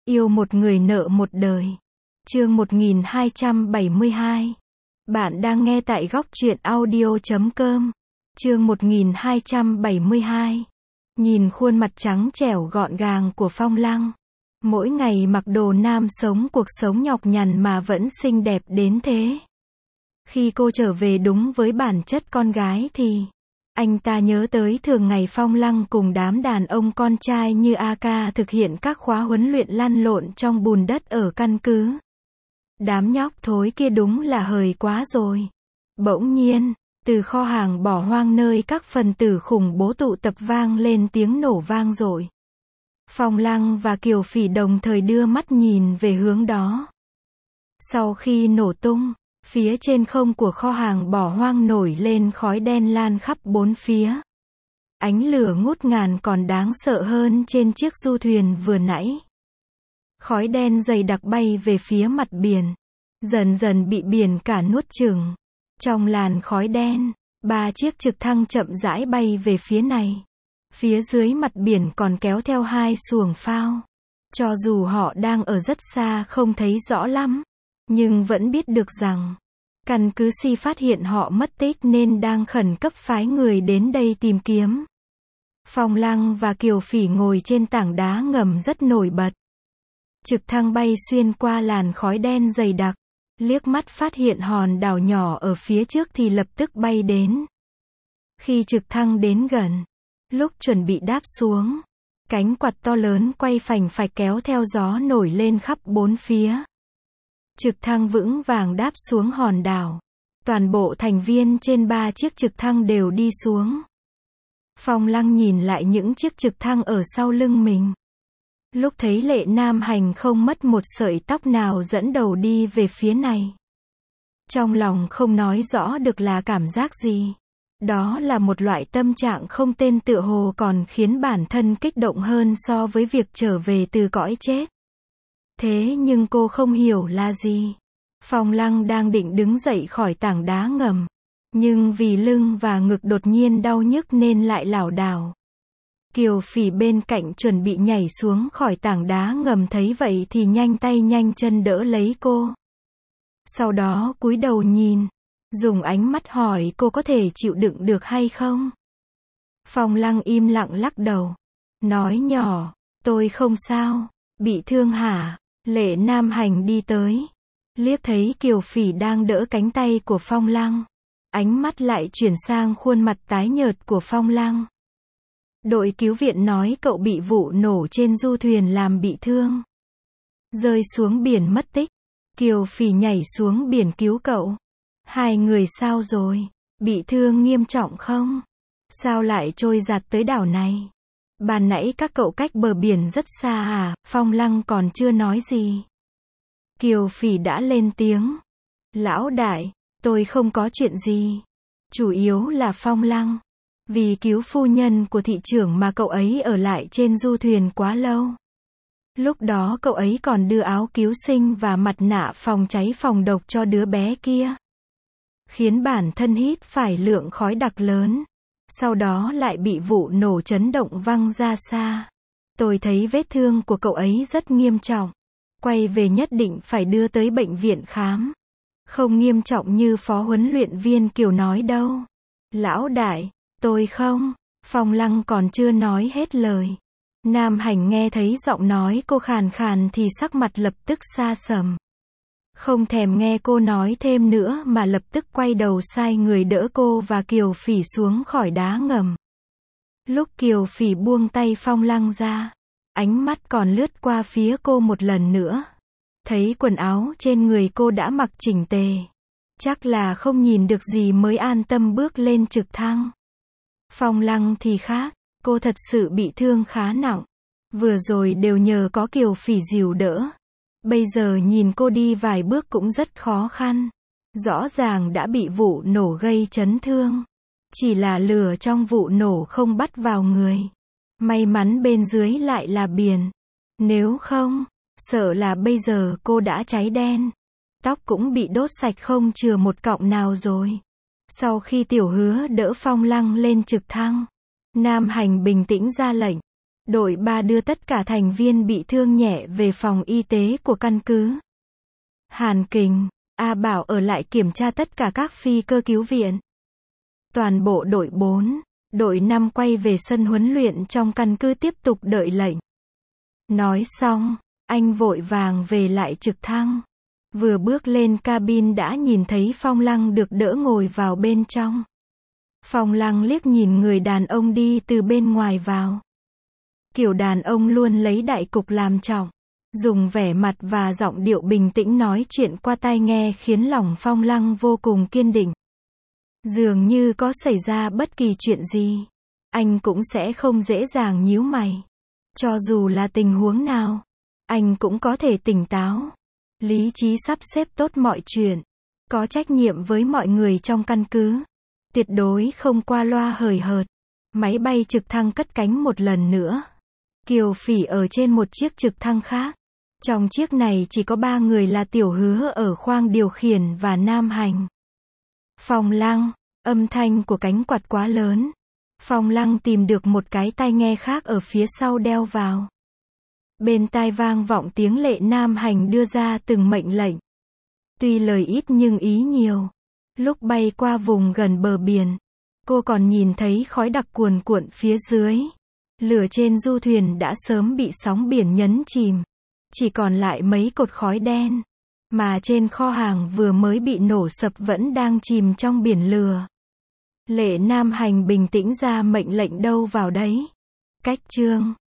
Yêu một người nợ một đời. Chương 1272. Bạn đang nghe tại góc truyện audio.com. Chương 1272. Nhìn khuôn mặt trắng trẻo gọn gàng của Phong Lăng. Mỗi ngày mặc đồ nam sống cuộc sống nhọc nhằn mà vẫn xinh đẹp đến thế. Khi cô trở về đúng với bản chất con gái thì anh ta nhớ tới thường ngày Phong Lăng cùng đám đàn ông con trai như AK thực hiện các khóa huấn luyện lăn lộn trong bùn đất ở căn cứ. Đám nhóc thối kia đúng là hời quá rồi. Bỗng nhiên, từ kho hàng bỏ hoang nơi các phần tử khủng bố tụ tập vang lên tiếng nổ vang dội. Phong Lăng và Kiều Phỉ đồng thời đưa mắt nhìn về hướng đó. Sau khi nổ tung, phía trên không của kho hàng bỏ hoang nổi lên khói đen lan khắp bốn phía. Ánh lửa ngút ngàn còn đáng sợ hơn trên chiếc du thuyền vừa nãy. Khói đen dày đặc bay về phía mặt biển, dần dần bị biển cả nuốt chửng. Trong làn khói đen, 3 chiếc trực thăng chậm rãi bay về phía này. Phía dưới mặt biển còn kéo theo 2 xuồng phao. Cho dù họ đang ở rất xa không thấy rõ lắm, nhưng vẫn biết được rằng căn cứ Si phát hiện họ mất tích nên đang khẩn cấp phái người đến đây tìm kiếm. Phong Lăng và Kiều Phỉ ngồi trên tảng đá ngầm rất nổi bật. Trực thăng bay xuyên qua làn khói đen dày đặc, liếc mắt phát hiện hòn đảo nhỏ ở phía trước thì lập tức bay đến. Khi trực thăng đến gần, lúc chuẩn bị đáp xuống, cánh quạt to lớn quay phành phạch kéo theo gió nổi lên khắp bốn phía. Trực thăng vững vàng đáp xuống hòn đảo. Toàn bộ thành viên trên 3 chiếc trực thăng đều đi xuống. Phong Lăng nhìn lại những chiếc trực thăng ở sau lưng mình. Lúc thấy Lệ Nam Hành không mất một sợi tóc nào dẫn đầu đi về phía này, trong lòng không nói rõ được là cảm giác gì. Đó là một loại tâm trạng không tên tựa hồ còn khiến bản thân kích động hơn so với việc trở về từ cõi chết. Thế nhưng cô không hiểu là gì. Phong Lăng đang định đứng dậy khỏi tảng đá ngầm, nhưng vì lưng và ngực đột nhiên đau nhức nên lại lảo đảo. Kiều Phỉ bên cạnh chuẩn bị nhảy xuống khỏi tảng đá ngầm thấy vậy thì nhanh tay nhanh chân đỡ lấy cô. Sau đó cúi đầu nhìn, dùng ánh mắt hỏi cô có thể chịu đựng được hay không. Phong Lăng im lặng lắc đầu, nói nhỏ, tôi không sao. Bị thương hả? Lệ Nam Hành đi tới, liếc thấy Kiều Phỉ đang đỡ cánh tay của Phong Lăng, ánh mắt lại chuyển sang khuôn mặt tái nhợt của Phong Lăng. Đội cứu viện nói cậu bị vụ nổ trên du thuyền làm bị thương, rơi xuống biển mất tích. Kiều Phỉ nhảy xuống biển cứu cậu. Hai người sao rồi? Bị thương nghiêm trọng không? Sao lại trôi giạt tới đảo này? Ban nãy các cậu cách bờ biển rất xa à? Phong Lăng còn chưa nói gì, Kiều Phỉ đã lên tiếng. Lão đại, tôi không có chuyện gì. Chủ yếu là Phong Lăng. Vì cứu phu nhân của thị trưởng mà cậu ấy ở lại trên du thuyền quá lâu. Lúc đó cậu ấy còn đưa áo cứu sinh và mặt nạ phòng cháy phòng độc cho đứa bé kia, khiến bản thân hít phải lượng khói đặc lớn. Sau đó lại bị vụ nổ chấn động văng ra xa. Tôi thấy vết thương của cậu ấy rất nghiêm trọng. Quay về nhất định phải đưa tới bệnh viện khám. Không nghiêm trọng như phó huấn luyện viên Kiều nói đâu. Lão đại, tôi không. Phong Lăng còn chưa nói hết lời. Nam Hành nghe thấy giọng nói cô khàn khàn thì sắc mặt lập tức xa sầm. Không thèm nghe cô nói thêm nữa mà lập tức quay đầu sai người đỡ cô và Kiều Phỉ xuống khỏi đá ngầm. Lúc Kiều Phỉ buông tay Phong Lăng ra, ánh mắt còn lướt qua phía cô một lần nữa. Thấy quần áo trên người cô đã mặc chỉnh tề, chắc là không nhìn được gì mới an tâm bước lên trực thăng. Phong Lăng thì khác, cô thật sự bị thương khá nặng. Vừa rồi đều nhờ có Kiều Phỉ dìu đỡ. Bây giờ nhìn cô đi vài bước cũng rất khó khăn. Rõ ràng đã bị vụ nổ gây chấn thương. Chỉ là lửa trong vụ nổ không bắt vào người. May mắn bên dưới lại là biển. Nếu không, sợ là bây giờ cô đã cháy đen. Tóc cũng bị đốt sạch không chừa một cọng nào rồi. Sau khi Tiểu Hứa đỡ Phong Lăng lên trực thăng, Nam Hành bình tĩnh ra lệnh. Đội 3 đưa tất cả thành viên bị thương nhẹ về phòng y tế của căn cứ. Hàn Kình, A Bảo ở lại kiểm tra tất cả các phi cơ cứu viện. Toàn bộ đội 4, đội 5 quay về sân huấn luyện trong căn cứ tiếp tục đợi lệnh. Nói xong, anh vội vàng về lại trực thăng. Vừa bước lên cabin đã nhìn thấy Phong Lăng được đỡ ngồi vào bên trong. Phong Lăng liếc nhìn người đàn ông đi từ bên ngoài vào. Kiểu đàn ông luôn lấy đại cục làm trọng, dùng vẻ mặt và giọng điệu bình tĩnh nói chuyện qua tai nghe khiến lòng Phong Lăng vô cùng kiên định. Dường như có xảy ra bất kỳ chuyện gì, anh cũng sẽ không dễ dàng nhíu mày. Cho dù là tình huống nào, anh cũng có thể tỉnh táo, lý trí sắp xếp tốt mọi chuyện, có trách nhiệm với mọi người trong căn cứ. Tuyệt đối không qua loa hời hợt. Máy bay trực thăng cất cánh một lần nữa. Kiều Phỉ ở trên một chiếc trực thăng khác. Trong chiếc này chỉ có 3 người là Tiểu Hứa ở khoang điều khiển và Nam Hành. Phong Lăng, âm thanh của cánh quạt quá lớn. Phong Lăng tìm được một cái tai nghe khác ở phía sau đeo vào. Bên tai vang vọng tiếng Lệ Nam Hành đưa ra từng mệnh lệnh. Tuy lời ít nhưng ý nhiều. Lúc bay qua vùng gần bờ biển, cô còn nhìn thấy khói đặc cuồn cuộn phía dưới. Lửa trên du thuyền đã sớm bị sóng biển nhấn chìm. Chỉ còn lại mấy cột khói đen. Mà trên kho hàng vừa mới bị nổ sập vẫn đang chìm trong biển lửa. Lệ Nam Hành bình tĩnh ra mệnh lệnh đâu vào đấy. Cách chương